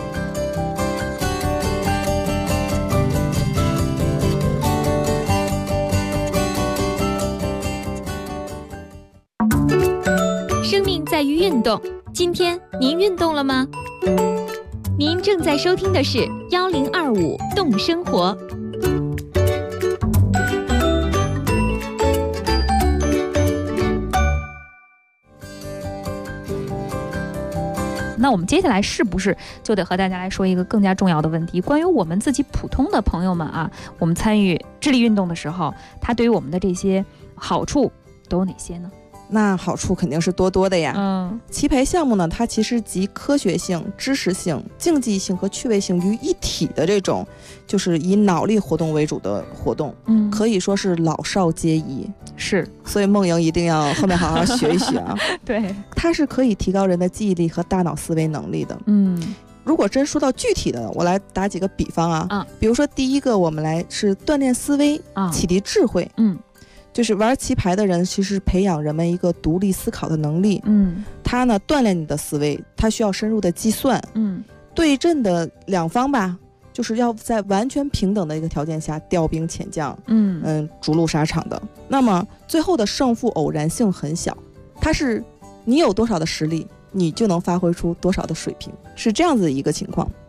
生命在于运动，今天您运动了吗？您正在收听的是1025动生活。 那我们接下来是不是就得和大家来说一个更加重要的问题，关于我们自己普通的朋友们啊，我们参与智力运动的时候，它对于我们的这些好处都有哪些呢？ 那好处肯定是多多的呀。棋牌项目呢，它其实集科学性、知识性、竞技性和趣味性于一体的这种，就是以脑力活动为主的活动。可以说是老少皆宜。 是， 所以梦莹一定要后面好好学一学啊。 对， 它是可以提高人的记忆力和大脑思维能力的。如果真说到具体的，我来打几个比方啊。比如说第一个，我们来是锻炼思维，启迪智慧。就是玩棋牌的人其实培养人们一个独立思考的能力。他呢锻炼你的思维，他需要深入的计算。对阵的两方吧，就是要在完全平等的一个条件下调兵遣将，逐鹿沙场的。那么最后的胜负偶然性很小，它是你有多少的实力，你就能发挥出多少的水平，是这样子的一个情况。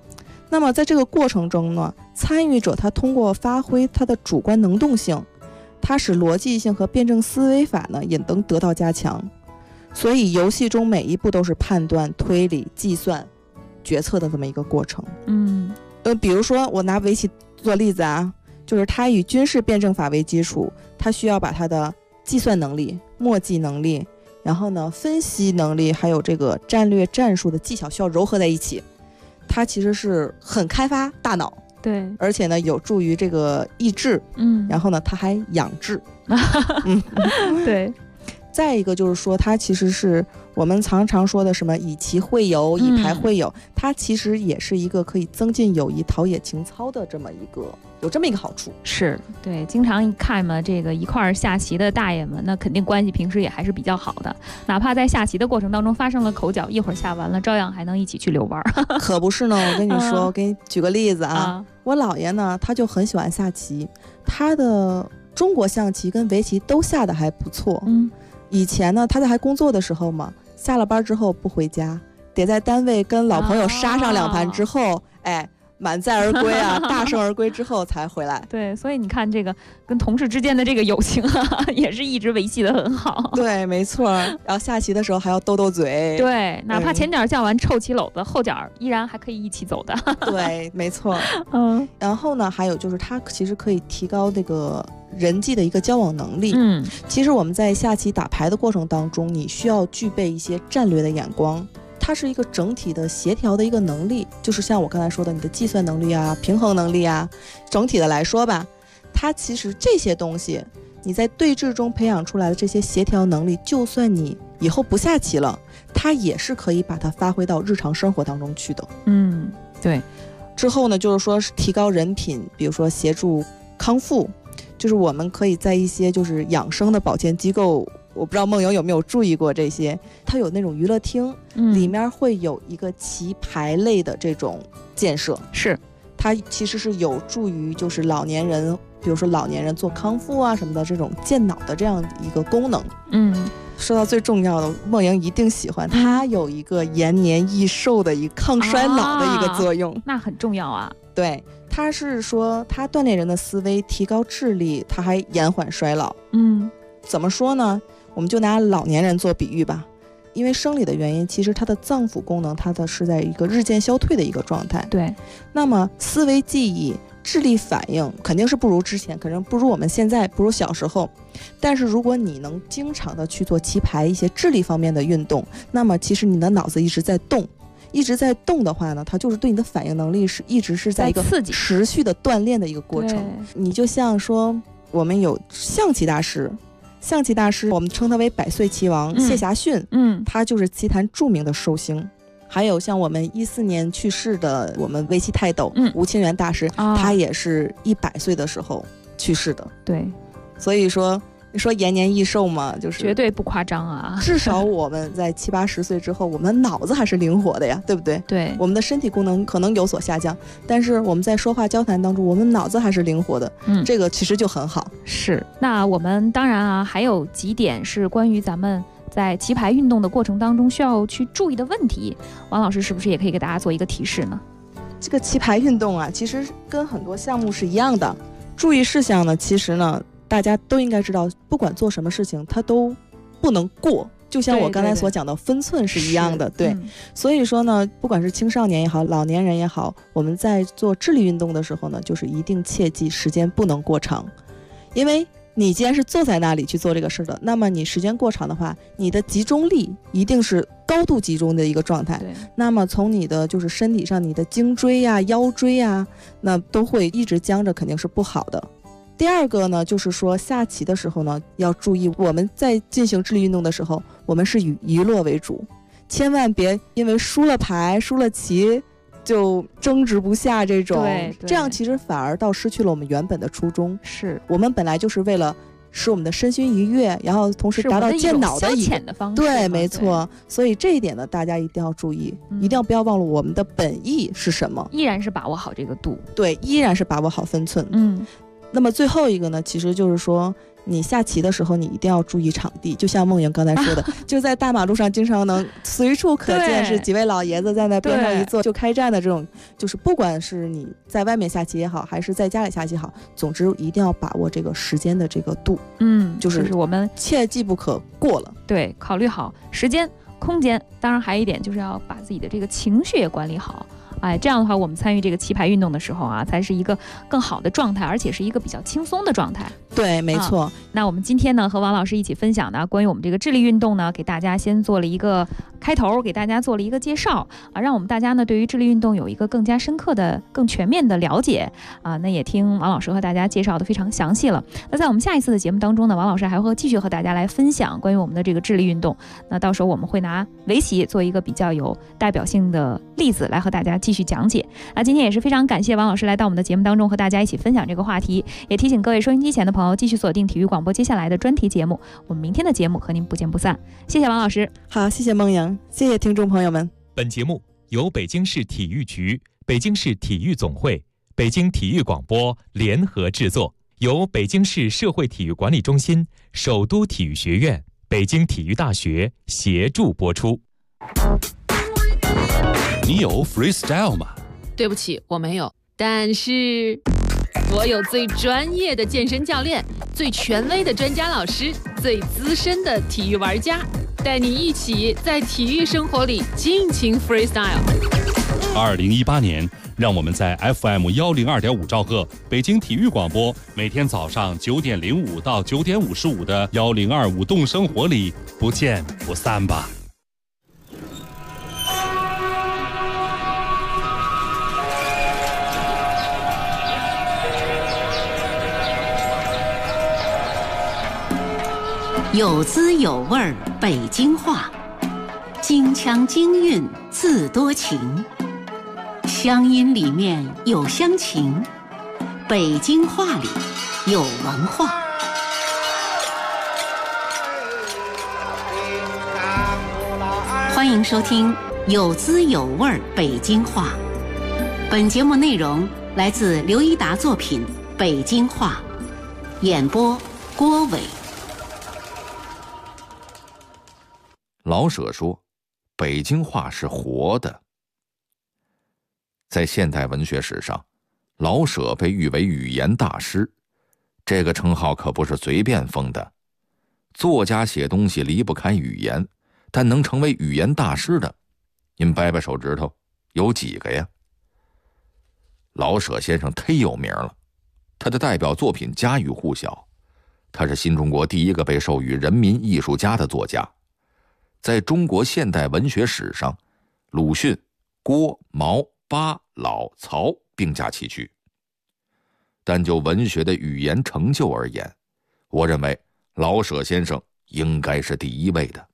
那么在这个过程中呢，参与者他通过发挥他的主观能动性，他使逻辑性和辩证思维法呢也能得到加强。所以游戏中每一步都是判断、推理、计算、决策的这么一个过程。比如说我拿围棋做例子啊，就是它以军事辩证法为基础，它需要把它的计算能力、默记能力，然后呢分析能力，还有这个战略战术的技巧需要糅合在一起。它其实是很开发大脑， 对， 而且呢有助于这个益智，然后呢它还养智， 对。 再一个就是说，它其实是我们常说的什么以棋会友、以牌会友，它其实也是一个可以增进友谊、陶冶情操的有这么一个好处。 是，对，经常一看嘛，这个一块下棋的大爷们，那肯定关系平时也还是比较好的，哪怕在下棋的过程当中发生了口角，一会儿下完了，照样还能一起去遛弯。 可不是呢，我跟你说，我给你举个例子啊，我姥爷呢，他就很喜欢下棋，他的中国象棋跟围棋都下得还不错。以前呢，他在还工作的时候嘛，下了班之后不回家，得在单位跟老朋友杀上2盘之后，满载而归啊，大胜而归之后才回来。 对，所以你看这个跟同事之间的这个友情啊，也是一直维系得很好。 对，没错。然后下棋的时候还要斗斗嘴。 对，哪怕前脚下完臭棋篓子，后脚依然还可以一起走的。 对，没错。然后呢，还有就是它其实可以提高这个人际的一个交往能力。其实我们在下棋打牌的过程当中，你需要具备一些战略的眼光。它是一个整体的协调的一个能力，就是像我刚才说的，你的计算能力啊、平衡能力啊，整体的来说吧，它其实这些东西你在对峙中培养出来的这些协调能力，就算你以后不下棋了，它也是可以把它发挥到日常生活当中去的。 对。 之后呢，就是说是提高人品，比如说协助康复，就是我们可以在一些就是养生的保健机构，我不知道梦莹有没有注意过这些，它有那种娱乐厅，里面会有一个棋牌类的这种建设， 是它其实是有助于就是老年人，比如说老年人做康复啊什么的这种健脑的这样一个功能。说到最重要的，梦莹一定喜欢，它有一个延年益寿的一个抗衰老的一个作用。 那很重要啊。 对，它是说它锻炼人的思维，提高智力，它还延缓衰老。怎么说呢？我们就拿老年人做比喻吧，因为生理的原因，其实它的脏腑功能它是在一个日渐消退的一个状态。 对， 那么思维记忆、智力反应肯定是不如之前，可能不如我们现在，不如小时候。但是如果你能经常的去做棋牌一些智力方面的运动，那么其实你的脑子一直在动。一直在动的话呢，它就是对你的反应能力是一直是在一个持续的锻炼的一个过程。你就像说我们有象棋大师，我们称他为百岁棋王谢霞逊，他就是棋坛著名的寿星。还有像我们14年去世的我们围棋泰斗吴清源大师，他也是100岁的时候去世的。 对， 所以说你说延年益寿嘛，就是绝对不夸张啊。 至少我们在70、80岁之后，我们的脑子还是灵活的呀，对不对？ 对， 我们的身体功能可能有所下降，但是我们在说话交谈当中，我们脑子还是灵活的。这个其实就很好。 是。那我们当然啊，还有几点是关于咱们在棋牌运动的过程当中需要去注意的问题，王老师是不是也可以给大家做一个提示呢？ 这个棋牌运动啊，其实跟很多项目是一样的，注意事项呢，其实呢大家都应该知道，不管做什么事情它都不能过，就像我刚才所讲的分寸是一样的。对，所以说呢，不管是青少年也好，老年人也好，我们在做智力运动的时候呢，就是一定切记时间不能过长。因为你既然是坐在那里去做这个事的，那么你时间过长的话，你的集中力一定是高度集中的一个状态。那么从你的就是身体上，你的颈椎啊、腰椎啊，那都会一直僵着，肯定是不好的。第二个呢，就是说下棋的时候呢，要注意我们在进行智力运动的时候，我们是以娱乐为主，千万别因为输了牌、输了棋就争执不下这种，这样其实反而倒失去了我们原本的初衷。 是我们本来就是为了使我们的身心愉悦，然后同时达到健脑的消遣的方式。 对，没错。所以这一点呢，大家一定要注意，一定要不要忘了我们的本意是什么， 依然是把握好这个度。 对，依然是把握好分寸。那么最后一个呢，其实就是说你下棋的时候你一定要注意场地，就像梦莹刚才说的，就在大马路上经常能随处可见是几位老爷子在那边上一坐就开战的这种，就是不管是你在外面下棋也好，还是在家里下棋好，总之一定要把握这个时间的这个度，就是我们切记不可过了。 对，考虑好时间空间，当然还有一点就是要把自己的这个情绪也管理好。这样的话我们参与这个棋牌运动的时候啊，才是一个更好的状态，而且是一个比较轻松的状态。 对，没错。 那我们今天呢和王老师一起分享呢关于我们这个智力运动呢，给大家先做了一个开头，给大家做了一个介绍让我们大家呢对于智力运动有一个更加深刻的更全面的了解那也听王老师和大家介绍的非常详细了。那在我们下一次的节目当中呢，王老师还会继续和大家来分享关于我们的这个智力运动，那到时候我们会拿围棋做一个比较有代表性的例子来和大家继续讲解。那今天也是非常感谢王老师来到我们的节目当中和大家一起分享这个话题，也提醒各位收音机前的朋友继续锁定体育广播接下来的专题节目，我们明天的节目和您不见不散。谢谢王老师。 好，谢谢梦莹，谢谢听众朋友们。 本节目由北京市体育局、北京市体育总会、北京体育广播联合制作，由北京市社会体育管理中心、首都体育学院、北京体育大学协助播出。 你有 freestyle 吗？ 对不起，我没有，但是我有最专业的健身教练，最权威的专家老师，最资深的体育玩家，带你一起在体育生活里尽情 freestyle。 2018年，让我们在 FM 102.5兆赫北京体育广播，每天早上9点05到9点55的1025动生活里不见不散吧。 有滋有味儿北京话，京腔京韵字多情，乡音里面有乡情，北京话里有文化。欢迎收听有滋有味儿北京话。本节目内容来自刘一达作品《北京话》，演播郭伟。 老舍说，北京话是活的。在现代文学史上，老舍被誉为语言大师，这个称号可不是随便封的。作家写东西离不开语言，但能成为语言大师的，您掰掰手指头，有几个呀？老舍先生忒有名了，他的代表作品家喻户晓，他是新中国第一个被授予人民艺术家的作家。在中国现代文学史上，鲁迅、郭、毛、巴、老、曹并驾齐驱。但就文学的语言成就而言，我认为老舍先生应该是第一位的。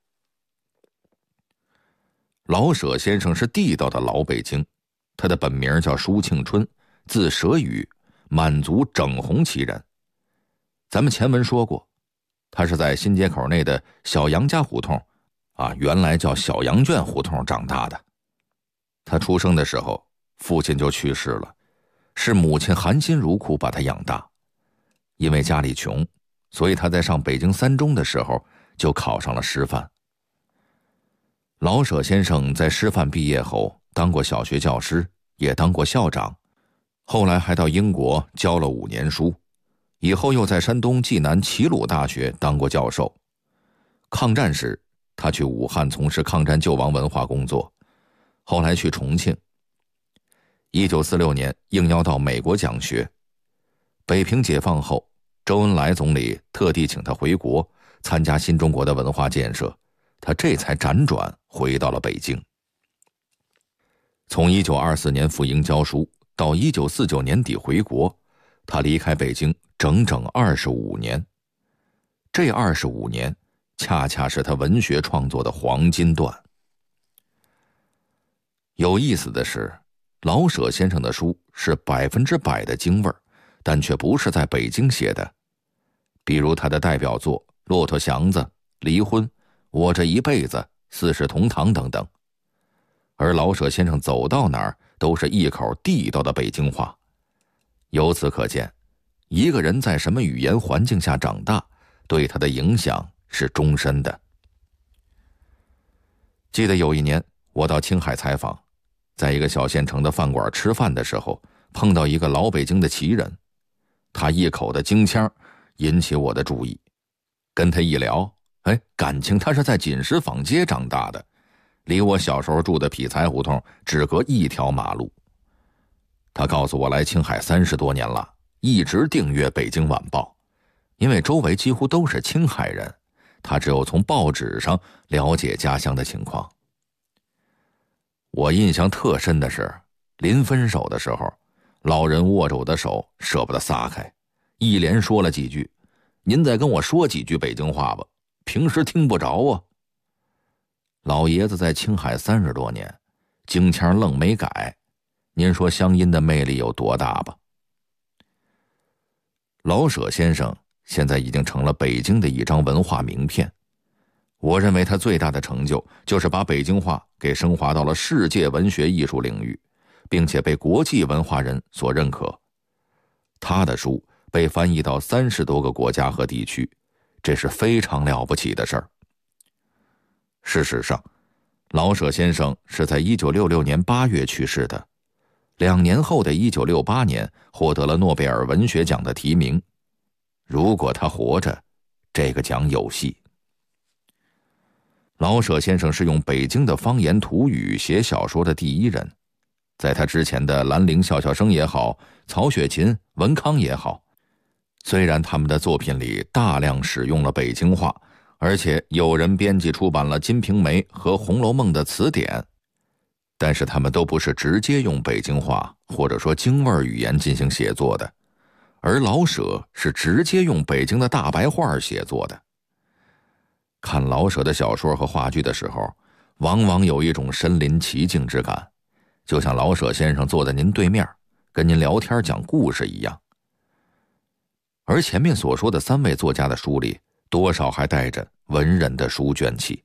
老舍先生是地道的老北京，他的本名叫舒庆春，字舍宇，满族整红旗人。咱们前文说过，他是在新街口内的小杨家胡同原来叫小羊圈胡同长大的。他出生的时候，父亲就去世了，是母亲含辛茹苦把他养大。因为家里穷，所以他在上北京三中的时候就考上了师范。老舍先生在师范毕业后当过小学教师，也当过校长，后来还到英国教了5年书，以后又在山东济南齐鲁大学当过教授。抗战时，他去武汉从事抗战救亡文化工作，后来去重庆。1946年应邀到美国讲学。北平解放后，周恩来总理特地请他回国参加新中国的文化建设，他这才辗转回到了北京。从1924年赴英教书到1949年底回国，他离开北京整整25年。这25年恰恰是他文学创作的黄金段。有意思的是，老舍先生的书是100%的京味儿，但却不是在北京写的。比如他的代表作《骆驼祥子》《离婚》《我这一辈子》《四世同堂》等等。而老舍先生走到哪儿都是一口地道的北京话。由此可见，一个人在什么语言环境下长大， 对他的影响是终身的。记得有一年我到青海采访，在一个小县城的饭馆吃饭的时候，碰到一个老北京的奇人，他一口的京腔引起我的注意。跟他一聊，感情他是在锦石坊街长大的，离我小时候住的匹才胡同只隔一条马路。他告诉我来青海30多年了，一直订阅《北京晚报》，因为周围几乎都是青海人，他只有从报纸上了解家乡的情况。我印象特深的是，临分手的时候，老人握着我的手舍不得撒开，一连说了几句：“您再跟我说几句北京话吧，平时听不着啊。”老爷子在青海30多年，京腔愣没改，您说乡音的魅力有多大吧？老舍先生现在已经成了北京的一张文化名片。我认为他最大的成就就是把北京话给升华到了世界文学艺术领域，并且被国际文化人所认可。他的书被翻译到30多个国家和地区，这是非常了不起的事儿。事实上，老舍先生是在1966年8月去世的，2年后的1968年获得了诺贝尔文学奖的提名。如果他活着，这个奖有戏。老舍先生是用北京的方言土语写小说的第一人，在他之前的兰陵笑笑生也好，曹雪芹、文康也好，虽然他们的作品里大量使用了北京话，而且有人编辑出版了《金瓶梅》和《红楼梦》的词典，但是他们都不是直接用北京话或者说京味语言进行写作的，而老舍是直接用北京的大白话写作的。看老舍的小说和话剧的时候，往往有一种身临其境之感，就像老舍先生坐在您对面，跟您聊天讲故事一样。而前面所说的3位作家的书里，多少还带着文人的书卷气。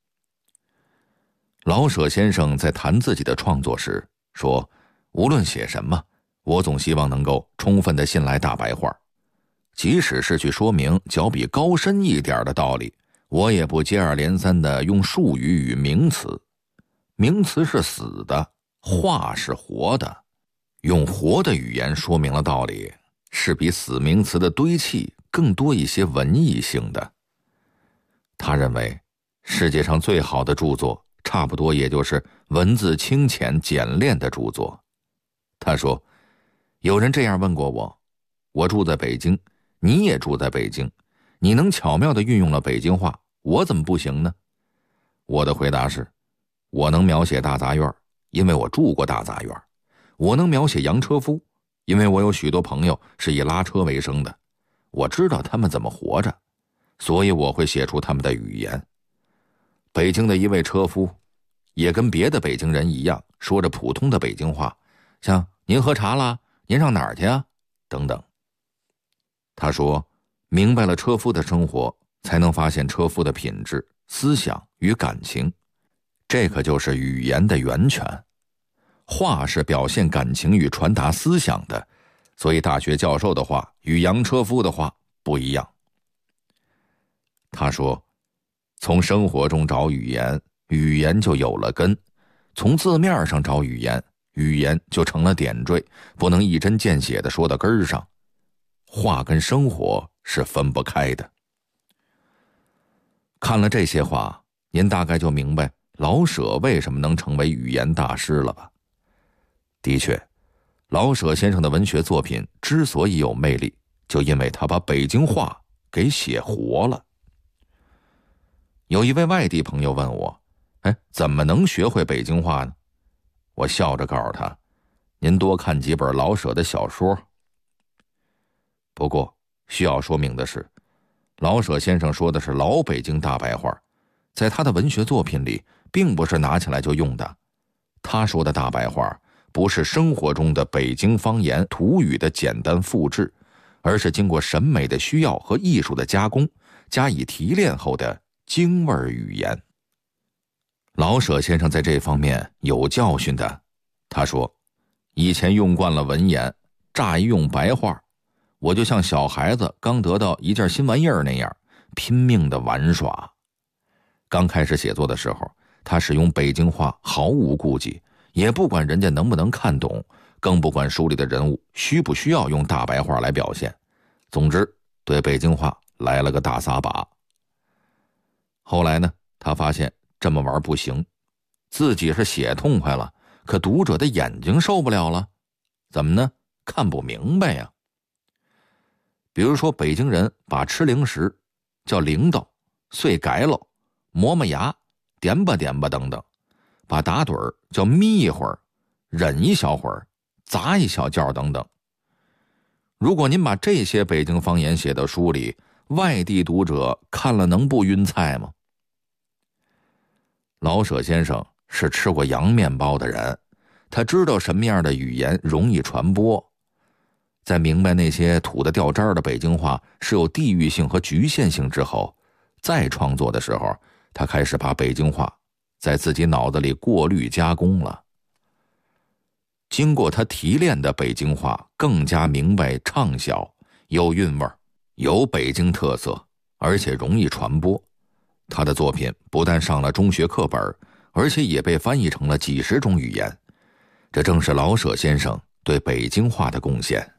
老舍先生在谈自己的创作时说，无论写什么，我总希望能够充分地信赖大白话，即使是去说明较比高深一点的道理，我也不接二连三地用术语与名词。名词是死的，话是活的，用活的语言说明了道理，是比死名词的堆砌更多一些文艺性的。他认为世界上最好的著作差不多也就是文字清浅简练的著作。他说，有人这样问过我，我住在北京，你也住在北京，你能巧妙地运用了北京话，我怎么不行呢？我的回答是，我能描写大杂院，因为我住过大杂院；我能描写洋车夫，因为我有许多朋友是以拉车为生的，我知道他们怎么活着，所以我会写出他们的语言。北京的一位车夫也跟别的北京人一样，说着普通的北京话，像您喝茶啦，您上哪儿去啊，等等。他说，明白了车夫的生活，才能发现车夫的品质、思想与感情，这可就是语言的源泉。话是表现感情与传达思想的，所以大学教授的话与洋车夫的话不一样。他说，从生活中找语言，语言就有了根；从字面上找语言，语言就成了点缀，不能一针见血地说到根儿上。话跟生活是分不开的。看了这些话，您大概就明白老舍为什么能成为语言大师了吧？的确，老舍先生的文学作品之所以有魅力，就因为他把北京话给写活了。有一位外地朋友问我，怎么能学会北京话呢？我笑着告诉他，您多看几本老舍的小说。不过需要说明的是，老舍先生说的是老北京大白话，在他的文学作品里并不是拿起来就用的。他说的大白话不是生活中的北京方言土语的简单复制，而是经过审美的需要和艺术的加工，加以提炼后的京味语言。老舍先生在这方面有教训的。他说，以前用惯了文言，乍一用白话，我就像小孩子刚得到一件新玩意儿那样， 拼命地玩耍。刚开始写作的时候，他使用北京话毫无顾忌，也不管人家能不能看懂，更不管书里的人物需不需要用大白话来表现。总之，对北京话来了个大撒把。后来呢，他发现这么玩不行，自己是写痛快了，可读者的眼睛受不了了。怎么呢？看不明白呀。比如说北京人把吃零食叫铃铛、碎改喽、磨磨牙、点吧点吧等等，把打盹儿叫眯一会儿、忍一小会儿、砸一小觉等等。如果您把这些北京方言写到书里，外地读者看了能不晕菜吗？老舍先生是吃过洋面包的人，他知道什么样的语言容易传播。在明白那些土得掉渣的北京话是有地域性和局限性之后，再创作的时候，他开始把北京话在自己脑子里过滤加工了。经过他提炼的北京话更加明白畅销，有韵味，有北京特色，而且容易传播。他的作品不但上了中学课本，而且也被翻译成了几十种语言。这正是老舍先生对北京话的贡献。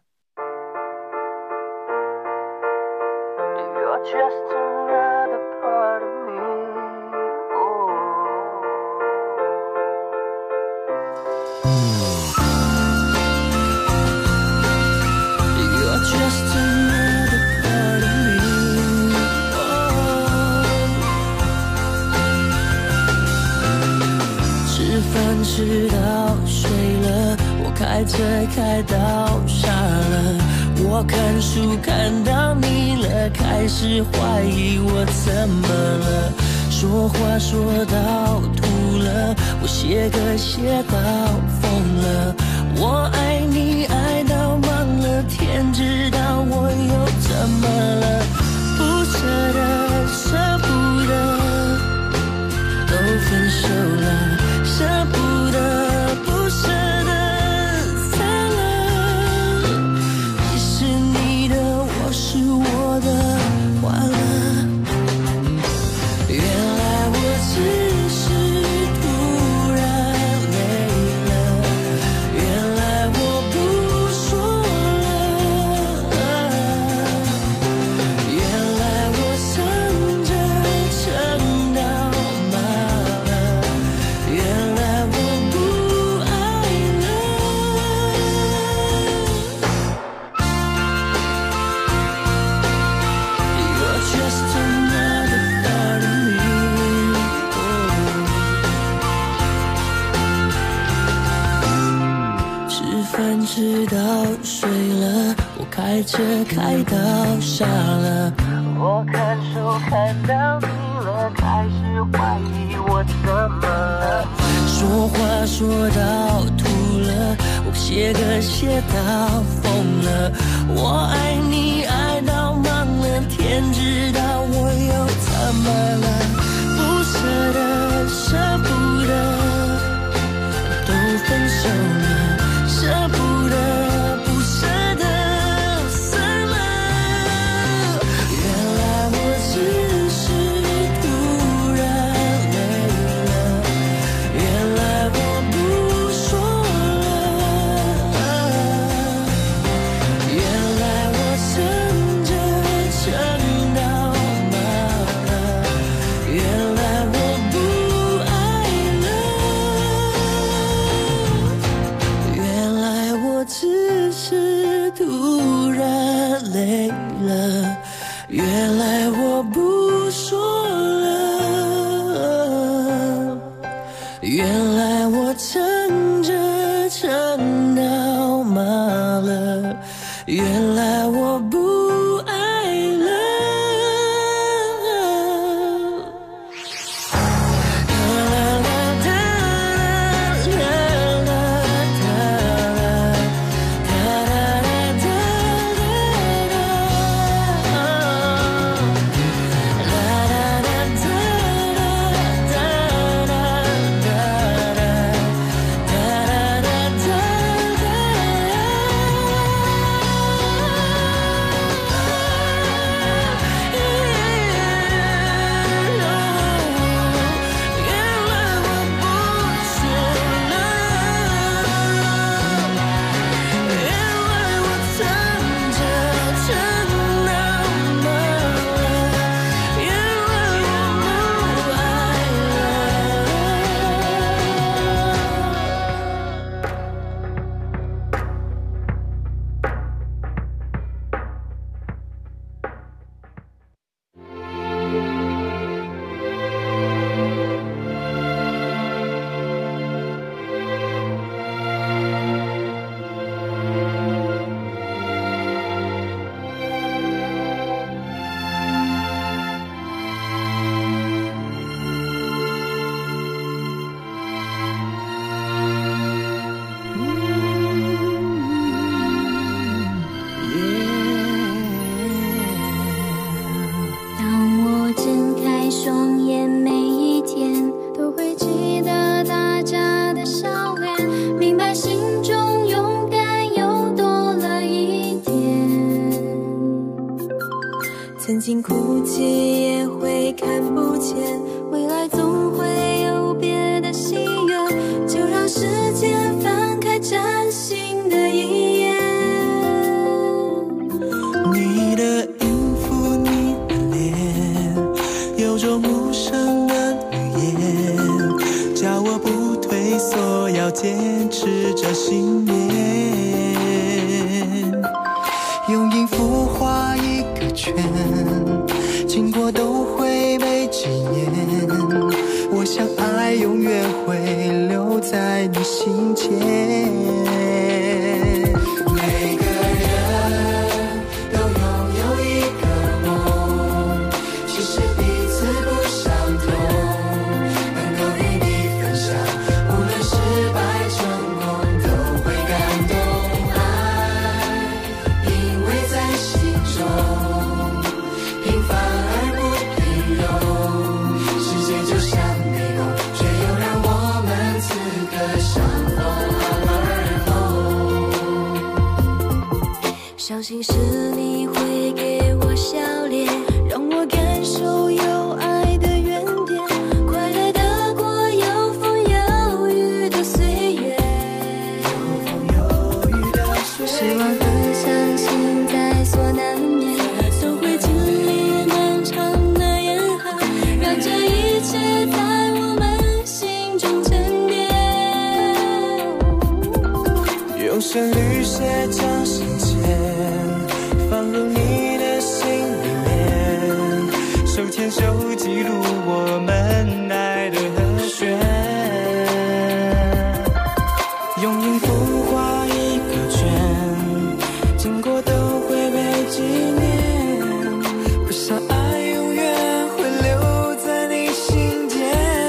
吃到睡了，我开车开到傻了，我看书看到腻了，开始怀疑我怎么了，说话说到吐了，我写歌写到疯了，我爱你爱到忘了，天知道我又怎么了，不舍得舍不得都分手了，舍不得不舍得散了，你是你的，我是我的，完了，原来我只是突然累了，原来我不说了，原来我撑着撑到麻了，原来我不爱了。You're just another part of me. 吃饭吃到睡了，我开车开到傻了，我看书看到腻了，开始怀疑我怎么了，说话说到吐了，我写歌写到疯了，我爱你爱到忘了，天知道我又怎么了，不舍得舍不得都分手了，舍不得不舍得散了，原来我只是突然累了，原来我不说了，原来我撑着撑到麻了，原来我不爱了，原来我只是突然累了，原来我不说了，原来我撑着撑到麻了，原来我不爱了。 尽哭泣也会看不见，未来总会有别的心愿，就让时间翻开崭新的一页。 你的音符，你的脸，有种无声的语言，叫我不退缩，要坚持着信念。用音符画一个圈，经过都会被纪念。我想爱永远会留在你心间。每个人都拥有一个梦，其实彼此不相同，能够与你分享，无论失败成功都会感动。爱因为在心中平凡而不平庸，世界就像迷宫，却又让我们此刻相逢而后。 相信是你会给我笑脸，让我感受有爱的原点，快乐的过有风有雨的岁月，失望和伤心在所难免，都会经历漫长的严寒，让这一切在我们心中沉淀。 用旋律写张信笺，放入你的心里面，手牵手记录我们爱的和弦。用音符画一个圈，经过都会被纪念。不想爱永远会留在你心间。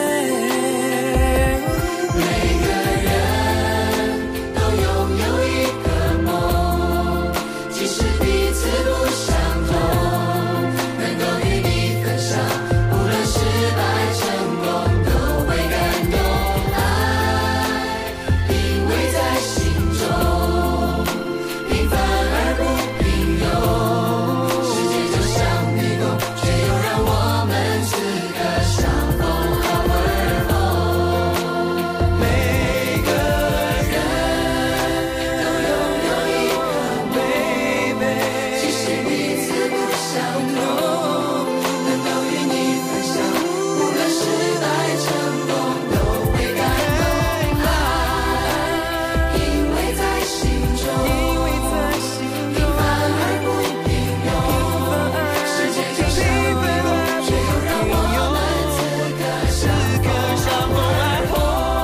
每个人都拥有一个梦，即使彼此不相同，能够与你分享，无论失败成功都会感动。爱因为在心中平凡而不平庸，世界就像迷宫，却又让我们此刻相逢而后。 每个人都拥有一个梦，即使彼此不相同，能够与你分享，无论失败成功都会感动。爱因为在心中平凡而不平庸，世界就像迷宫，却又让我们此刻相逢而后。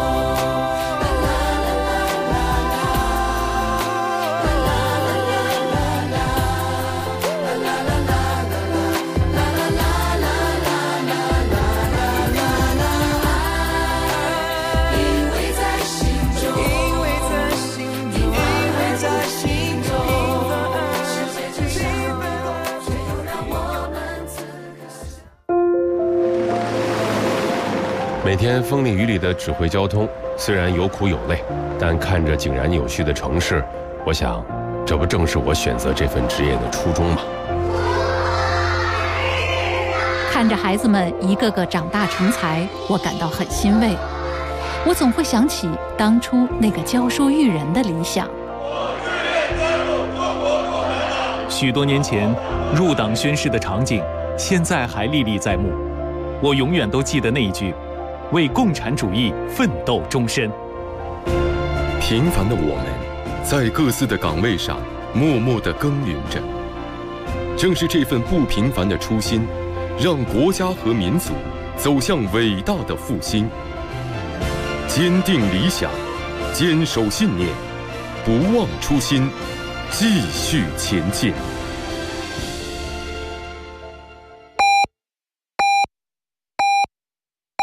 因为在心中，世界就像迷宫，却又让我们此刻。 每天风里雨里的指挥交通，虽然有苦有累，但看着井然有序的城市，我想，这不正是我选择这份职业的初衷吗？ 看着孩子们一个个长大成才，我感到很欣慰。我总会想起当初那个教书育人的理想。 许多年前入党宣誓的场景，现在还历历在目。我永远都记得那一句：为共产主义奋斗终身。 平凡的我们，在各自的岗位上默默地耕耘着。正是这份不平凡的初心，让国家和民族走向伟大的复兴。坚定理想，坚守信念，不忘初心，继续前进。